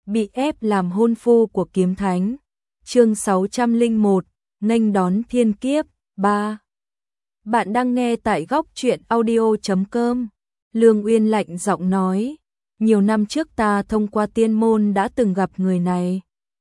bị ép làm hôn phu của kiếm thánh. Chương 601, nghênh đón thiên kiếp 3. Bạn đang nghe tại góc truyện audio.com. Lương Uyên lạnh giọng nói, nhiều năm trước ta thông qua tiên môn đã từng gặp người này.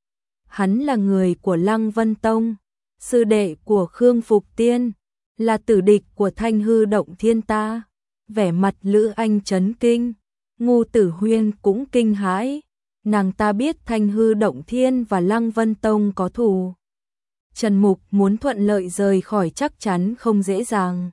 Hắn là người của Lăng Vân Tông, sư đệ của Khương Phục Tiên, là tử địch của Thanh Hư Động Thiên ta. Vẻ mặt Lữ Anh chấn kinh, Ngô Tử Huyên cũng kinh hãi. Nàng ta biết Thanh Hư Động Thiên và Lăng Vân Tông có thù. Trần Mục muốn thuận lợi rời khỏi chắc chắn không dễ dàng.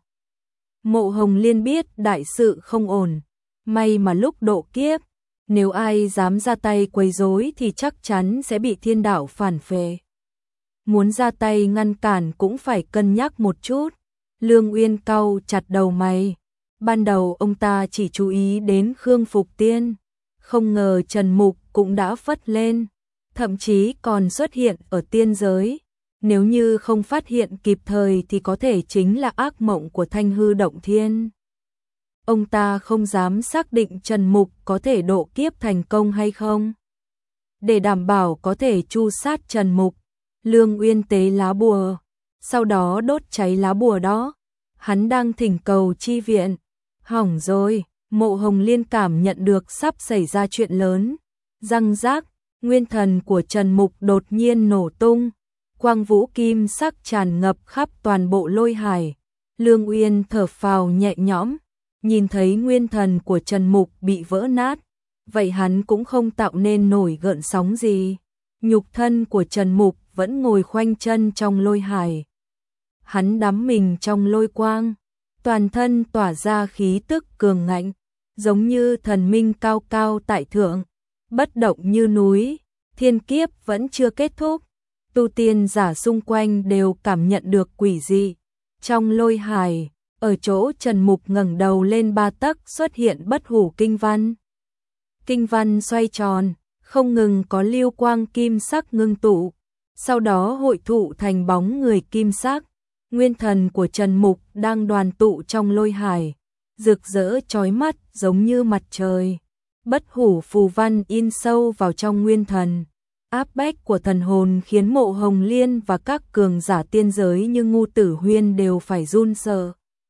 Mộ Hồng Liên biết đại sự không ổn, may mà lúc độ kiếp, nếu ai dám ra tay quấy rối thì chắc chắn sẽ bị thiên đạo phản phệ. Muốn ra tay ngăn cản cũng phải cân nhắc một chút. Lương Uyên cau chặt đầu mày. Ban đầu ông ta chỉ chú ý đến Khương Phục Tiên, không ngờ Trần Mục cũng đã phất lên, thậm chí còn xuất hiện ở tiên giới. Nếu như không phát hiện kịp thời thì có thể chính là ác mộng của Thanh Hư Động Thiên. Ông ta không dám xác định Trần Mục có thể độ kiếp thành công hay không. Để đảm bảo có thể tru sát Trần Mục, Lương Uyên tế lá bùa, sau đó đốt cháy lá bùa đó. Hắn đang thỉnh cầu chi viện. Hỏng rồi, Mộ Hồng Liên cảm nhận được sắp xảy ra chuyện lớn. Răng rác, nguyên thần của Trần Mục đột nhiên nổ tung. Quang vũ kim sắc tràn ngập khắp toàn bộ lôi hải. Lương Uyên thở phào nhẹ nhõm, nhìn thấy nguyên thần của Trần Mục bị vỡ nát. Vậy hắn cũng không tạo nên nổi gợn sóng gì. Nhục thân của Trần Mục vẫn ngồi khoanh chân trong lôi hải. Hắn đắm mình trong lôi quang, toàn thân tỏa ra khí tức cường ngạnh, giống như thần minh cao cao tại thượng, bất động như núi. Thiên kiếp vẫn chưa kết thúc, tu tiên giả xung quanh đều cảm nhận được quỷ dị. Trong lôi hải, ở chỗ Trần Mục ngẩng đầu lên 3 tấc xuất hiện bất hủ kinh văn. Kinh văn xoay tròn, không ngừng có lưu quang kim sắc ngưng tụ, sau đó hội tụ thành bóng người kim sắc. Nguyên thần của Trần Mục đang đoàn tụ trong lôi hải, rực rỡ chói mắt giống như mặt trời. Bất hủ phù văn in sâu vào trong nguyên thần. Áp bách của thần hồn khiến Mộ Hồng Liên và các cường giả tiên giới như Ngô Tử Huyên đều phải run sợ.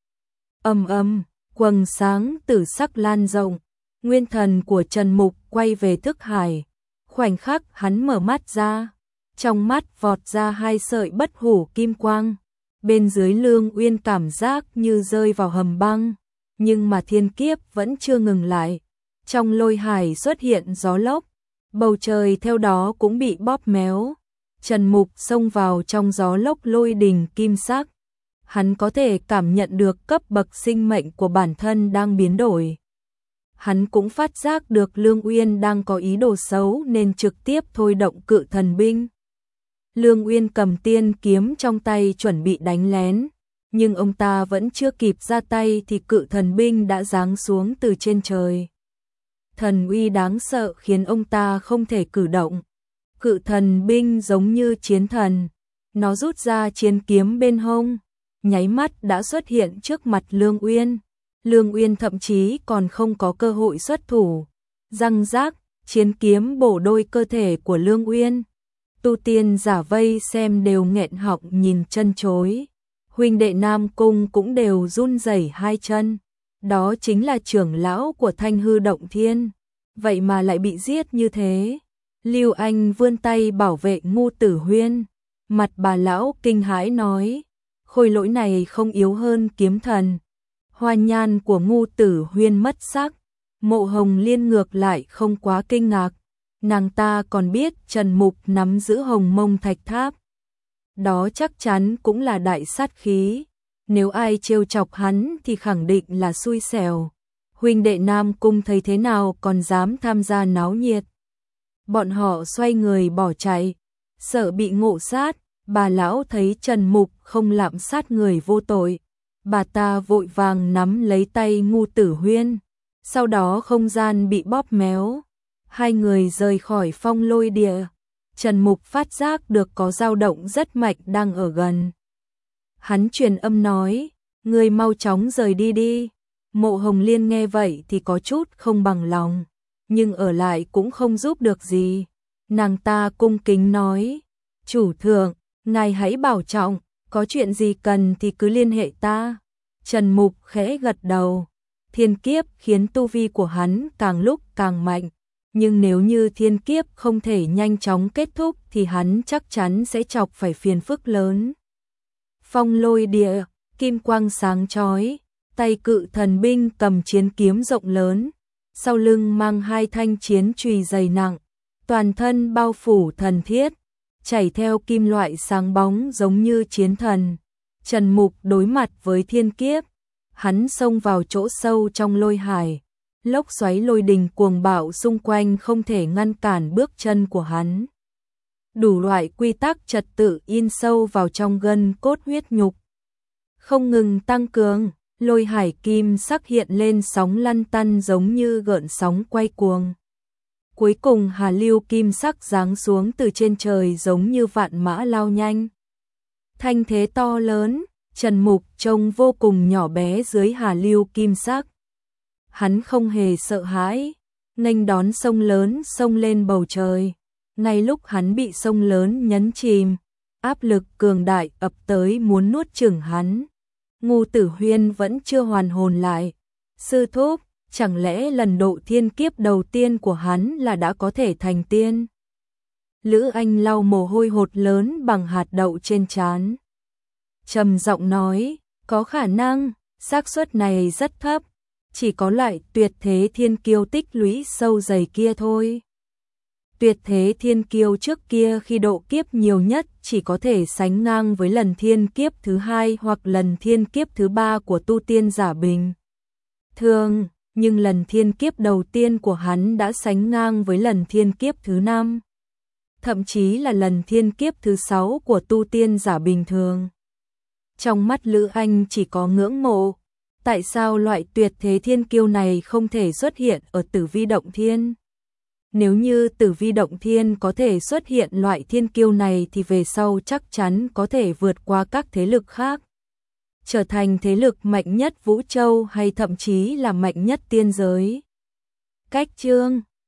Ầm ầm, quầng sáng tử sắc lan rộng. Nguyên thần của Trần Mục quay về thức hải. Khoảnh khắc hắn mở mắt ra, trong mắt vọt ra 2 sợi bất hủ kim quang. Bên dưới Lương Uyên cảm giác như rơi vào hầm băng, nhưng mà thiên kiếp vẫn chưa ngừng lại. Trong lôi hải xuất hiện gió lốc, bầu trời theo đó cũng bị bóp méo. Trần Mục xông vào trong gió lốc lôi đình kim sắc. Hắn có thể cảm nhận được cấp bậc sinh mệnh của bản thân đang biến đổi. Hắn cũng phát giác được Lương Uyên đang có ý đồ xấu nên trực tiếp thôi động cự thần binh. Lương Uyên cầm tiên kiếm trong tay chuẩn bị đánh lén, nhưng ông ta vẫn chưa kịp ra tay thì cự thần binh đã giáng xuống từ trên trời. Thần uy đáng sợ khiến ông ta không thể cử động. Cự thần binh giống như chiến thần, nó rút ra chiến kiếm bên hông, nháy mắt đã xuất hiện trước mặt Lương Uyên. Lương Uyên thậm chí còn không có cơ hội xuất thủ. Răng rác, chiến kiếm bổ đôi cơ thể của Lương Uyên. Tu tiên giả vây xem đều nghẹn họng nhìn chân chối. Huynh đệ Nam Cung cũng đều run rẩy 2 chân. Đó chính là trưởng lão của Thanh Hư Động Thiên, vậy mà lại bị giết như thế. Lưu Anh vươn tay bảo vệ Ngô Tử Huyên. Mặt bà lão kinh hãi nói, khôi lỗi này không yếu hơn kiếm thần. Hoa nhan của Ngô Tử Huyên mất sắc. Mộ Hồng Liên ngược lại không quá kinh ngạc. Nàng ta còn biết Trần Mục nắm giữ Hồng Mông Thạch Tháp. Đó chắc chắn cũng là đại sát khí. Nếu ai trêu chọc hắn thì khẳng định là xui xẻo. Huynh đệ Nam Cung thấy thế nào còn dám tham gia náo nhiệt. Bọn họ xoay người bỏ chạy, sợ bị ngộ sát. Bà lão thấy Trần Mục không lạm sát người vô tội, bà ta vội vàng nắm lấy tay Ngô Tử Huyên. Sau đó không gian bị bóp méo. 2 người rời khỏi phong lôi địa. Trần Mục phát giác được có dao động rất mạnh đang ở gần. Hắn truyền âm nói, người mau chóng rời đi đi. Mộ Hồng Liên nghe vậy thì có chút không bằng lòng, nhưng ở lại cũng không giúp được gì. Nàng ta cung kính nói, chủ thượng, ngài hãy bảo trọng, có chuyện gì cần thì cứ liên hệ ta. Trần Mục khẽ gật đầu, thiên kiếp khiến tu vi của hắn càng lúc càng mạnh, nhưng nếu như thiên kiếp không thể nhanh chóng kết thúc thì hắn chắc chắn sẽ chọc phải phiền phức lớn. Phong lôi địa, kim quang sáng chói, tay cự thần binh cầm chiến kiếm rộng lớn, sau lưng mang hai thanh chiến chùy dày nặng, toàn thân bao phủ thần thiết, chảy theo kim loại sáng bóng giống như chiến thần. Trần Mục đối mặt với thiên kiếp, hắn xông vào chỗ sâu trong lôi hải, lốc xoáy lôi đình cuồng bạo xung quanh không thể ngăn cản bước chân của hắn. Đủ loại quy tắc trật tự in sâu vào trong gân cốt huyết nhục, không ngừng tăng cường, lôi hải kim sắc hiện lên sóng lăn tăn giống như gợn sóng quay cuồng. Cuối cùng hà lưu kim sắc giáng xuống từ trên trời giống như vạn mã lao nhanh. Thanh thế to lớn, Trần Mục trông vô cùng nhỏ bé dưới hà lưu kim sắc. Hắn không hề sợ hãi, nghênh đón sông lớn xông lên bầu trời. Ngay lúc hắn bị sông lớn nhấn chìm, áp lực cường đại ập tới muốn nuốt chửng hắn. Ngô Tử Huyên vẫn chưa hoàn hồn lại. Sư thúc, chẳng lẽ lần độ thiên kiếp đầu tiên của hắn là đã có thể thành tiên? Lữ Anh lau mồ hôi hột lớn bằng hạt đậu trên trán, trầm giọng nói, có khả năng, xác suất này rất thấp, chỉ có loại tuyệt thế thiên kiêu tích lũy sâu dày kia thôi. Tuyệt thế thiên kiêu trước kia khi độ kiếp nhiều nhất chỉ có thể sánh ngang với lần thiên kiếp thứ hai hoặc lần thiên kiếp thứ ba của tu tiên giả bình thường, nhưng lần thiên kiếp đầu tiên của hắn đã sánh ngang với lần thiên kiếp thứ 5, thậm chí là lần thiên kiếp thứ 6 của tu tiên giả bình thường. Trong mắt Lữ Anh chỉ có ngưỡng mộ, tại sao loại tuyệt thế thiên kiêu này không thể xuất hiện ở Tử Vi Động Thiên? Nếu như Tử Vi Động Thiên có thể xuất hiện loại thiên kiêu này thì về sau chắc chắn có thể vượt qua các thế lực khác, trở thành thế lực mạnh nhất Vũ Châu hay thậm chí là mạnh nhất tiên giới. Cách chương